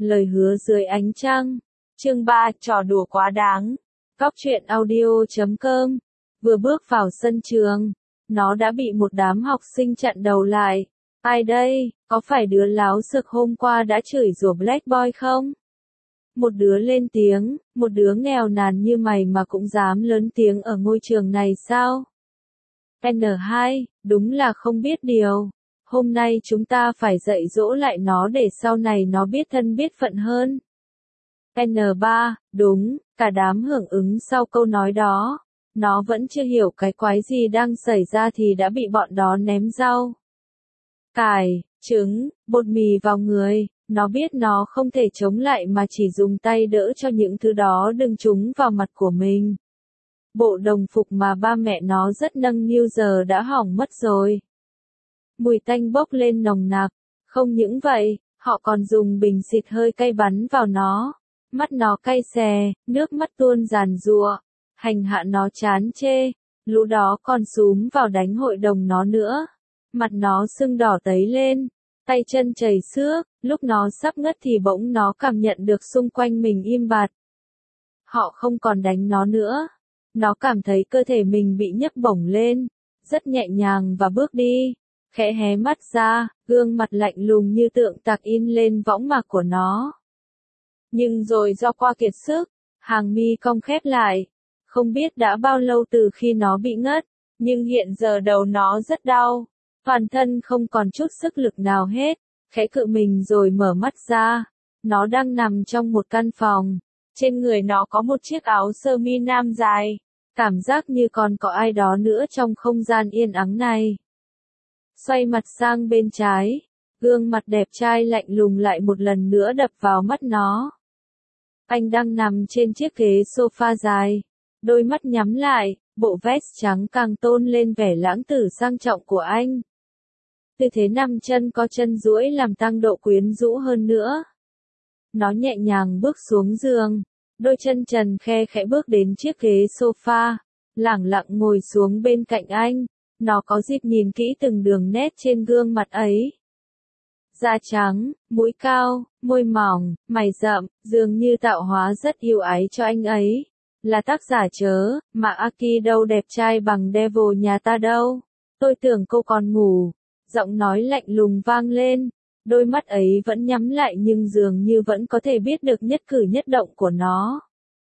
Lời hứa dưới ánh trăng. Chương 3, trò đùa quá đáng. Góc truyện audio.com. Vừa bước vào sân trường, nó đã bị một đám học sinh chặn đầu lại. Ai đây, có phải đứa láo xược hôm qua đã chửi rủa Black Boy không? Một đứa lên tiếng, một đứa nghèo nàn như mày mà cũng dám lớn tiếng ở ngôi trường này sao? N2, đúng là không biết điều. Hôm nay chúng ta phải dạy dỗ lại nó để sau này nó biết thân biết phận hơn. N3, đúng, cả đám hưởng ứng sau câu nói đó. Nó vẫn chưa hiểu cái quái gì đang xảy ra thì đã bị bọn đó ném rau cải, trứng, bột mì vào người. Nó biết nó không thể chống lại mà chỉ dùng tay đỡ cho những thứ đó đừng trúng vào mặt của mình. Bộ đồng phục mà ba mẹ nó rất nâng niu giờ đã hỏng mất rồi. Mùi tanh bốc lên nồng nặc. Không những vậy, họ còn dùng bình xịt hơi cay bắn vào nó. Mắt nó cay xè, nước mắt tuôn giàn giụa. Hành hạ nó chán chê. Lũ đó còn xúm vào đánh hội đồng nó nữa. Mặt nó sưng đỏ tấy lên. Tay chân chảy xước. Lúc nó sắp ngất thì bỗng nó cảm nhận được xung quanh mình im bặt. Họ không còn đánh nó nữa. Nó cảm thấy cơ thể mình bị nhấc bổng lên. Rất nhẹ nhàng và bước đi. Khẽ hé mắt ra, gương mặt lạnh lùng như tượng tạc in lên võng mạc của nó. Nhưng rồi do qua kiệt sức, hàng mi cong khép lại. Không biết đã bao lâu từ khi nó bị ngất, nhưng hiện giờ đầu nó rất đau. Toàn thân không còn chút sức lực nào hết, khẽ cự mình rồi mở mắt ra. Nó đang nằm trong một căn phòng. Trên người nó có một chiếc áo sơ mi nam dài. Cảm giác như còn có ai đó nữa trong không gian yên ắng này. Xoay mặt sang bên trái, gương mặt đẹp trai lạnh lùng lại một lần nữa đập vào mắt nó. Anh đang nằm trên chiếc ghế sofa dài, đôi mắt nhắm lại, bộ vest trắng càng tôn lên vẻ lãng tử sang trọng của anh. Tư thế nằm chân có chân duỗi làm tăng độ quyến rũ hơn nữa. Nó nhẹ nhàng bước xuống giường, đôi chân trần khe khẽ bước đến chiếc ghế sofa, lẳng lặng ngồi xuống bên cạnh anh. Nó có dịp nhìn kỹ từng đường nét trên gương mặt ấy. Da trắng, mũi cao, môi mỏng, mày rậm, dường như tạo hóa rất yêu ái cho anh ấy. Là tác giả chớ, mà Aki đâu đẹp trai bằng Devil nhà ta đâu. Tôi tưởng cô còn ngủ. Giọng nói lạnh lùng vang lên. Đôi mắt ấy vẫn nhắm lại nhưng dường như vẫn có thể biết được nhất cử nhất động của nó.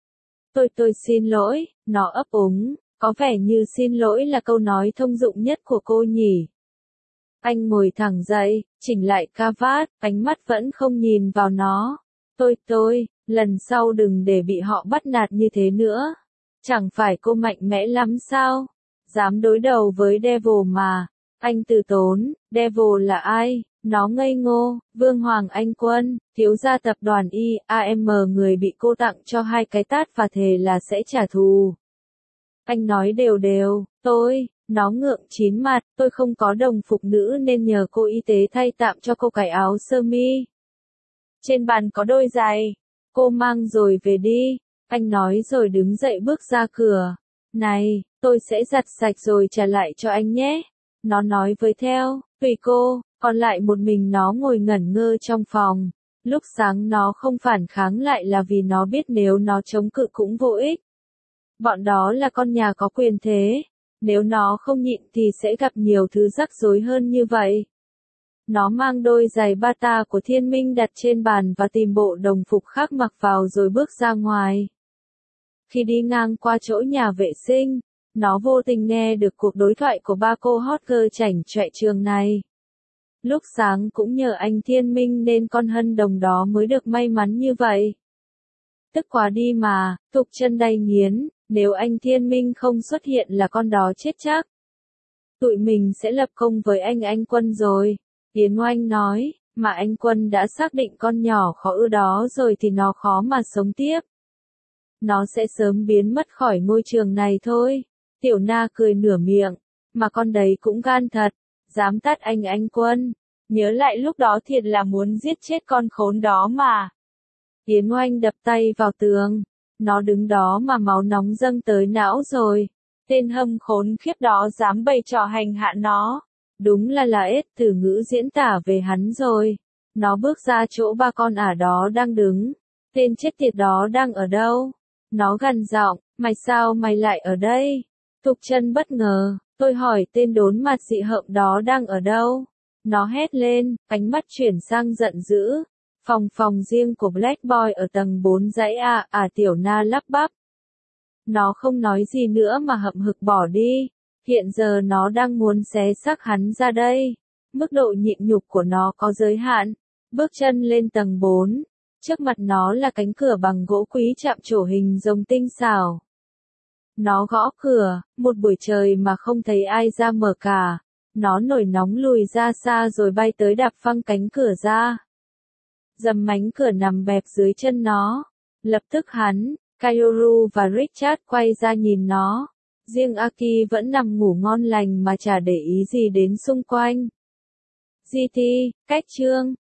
Tôi xin lỗi, nó ấp úng. Có vẻ như xin lỗi là câu nói thông dụng nhất của cô nhỉ. Anh ngồi thẳng dậy, chỉnh lại cà vạt, ánh mắt vẫn không nhìn vào nó. Tôi, lần sau đừng để bị họ bắt nạt như thế nữa. Chẳng phải cô mạnh mẽ lắm sao? Dám đối đầu với Devil mà. Anh từ tốn, Devil là ai? Nó ngây ngô, Vương Hoàng Anh Quân, thiếu gia tập đoàn IAM người bị cô tặng cho 2 cái tát và thề là sẽ trả thù. Anh nói đều đều, nó ngượng chín mặt, tôi không có đồng phục nữ nên nhờ cô y tế thay tạm cho cô cái áo sơ mi. Trên bàn có đôi giày, cô mang rồi về đi, anh nói rồi đứng dậy bước ra cửa. Này, tôi sẽ giặt sạch rồi trả lại cho anh nhé. Nó nói với theo, tùy cô, còn lại một mình nó ngồi ngẩn ngơ trong phòng. Lúc sáng nó không phản kháng lại là vì nó biết nếu nó chống cự cũng vô ích. Bọn đó là con nhà có quyền thế. Nếu nó không nhịn thì sẽ gặp nhiều thứ rắc rối hơn như vậy. Nó mang đôi giày bata của Thiên Minh đặt trên bàn và tìm bộ đồng phục khác mặc vào rồi bước ra ngoài. Khi đi ngang qua chỗ nhà vệ sinh, nó vô tình nghe được cuộc đối thoại của ba cô hot girl chảnh chọe trường này. Lúc sáng cũng nhờ anh Thiên Minh nên con Hân Đồng đó mới được may mắn như vậy. Tức quá đi mà, Thục Chân đay nghiến. Nếu anh Thiên Minh không xuất hiện là con đó chết chắc. Tụi mình sẽ lập công với anh Quân rồi. Yến Oanh nói, mà anh Quân đã xác định con nhỏ khó ưa đó rồi thì nó khó mà sống tiếp. Nó sẽ sớm biến mất khỏi ngôi trường này thôi. Tiểu Na cười nửa miệng, mà con đấy cũng gan thật, dám tát anh Quân. Nhớ lại lúc đó thiệt là muốn giết chết con khốn đó mà. Yến Oanh đập tay vào tường. Nó đứng đó mà máu nóng dâng tới não rồi. Tên hâm khốn khiếp đó dám bày trò hành hạ nó. Đúng là ết từ ngữ diễn tả về hắn rồi. Nó bước ra chỗ ba con ả đó đang đứng. Tên chết tiệt đó đang ở đâu? Nó gằn giọng, mày sao mày lại ở đây? Thục Chân bất ngờ, tôi hỏi tên đốn mặt dị hợm đó đang ở đâu? Nó hét lên, ánh mắt chuyển sang giận dữ. Phòng riêng của Black Boy ở tầng 4 dãy A, Tiểu Na lắp bắp. Nó không nói gì nữa mà hậm hực bỏ đi. Hiện giờ nó đang muốn xé xác hắn ra đây. Mức độ nhịn nhục của nó có giới hạn. Bước chân lên tầng 4. Trước mặt nó là cánh cửa bằng gỗ quý chạm trổ hình rồng tinh xảo. Nó gõ cửa, một buổi trời mà không thấy ai ra mở cả. Nó nổi nóng lùi ra xa rồi bay tới đạp phăng cánh cửa ra. Dầm mánh cửa nằm bẹp dưới chân nó. Lập tức hắn, Kaioru và Richard quay ra nhìn nó. Riêng Aki vẫn nằm ngủ ngon lành mà chả để ý gì đến xung quanh. GT, cách chương.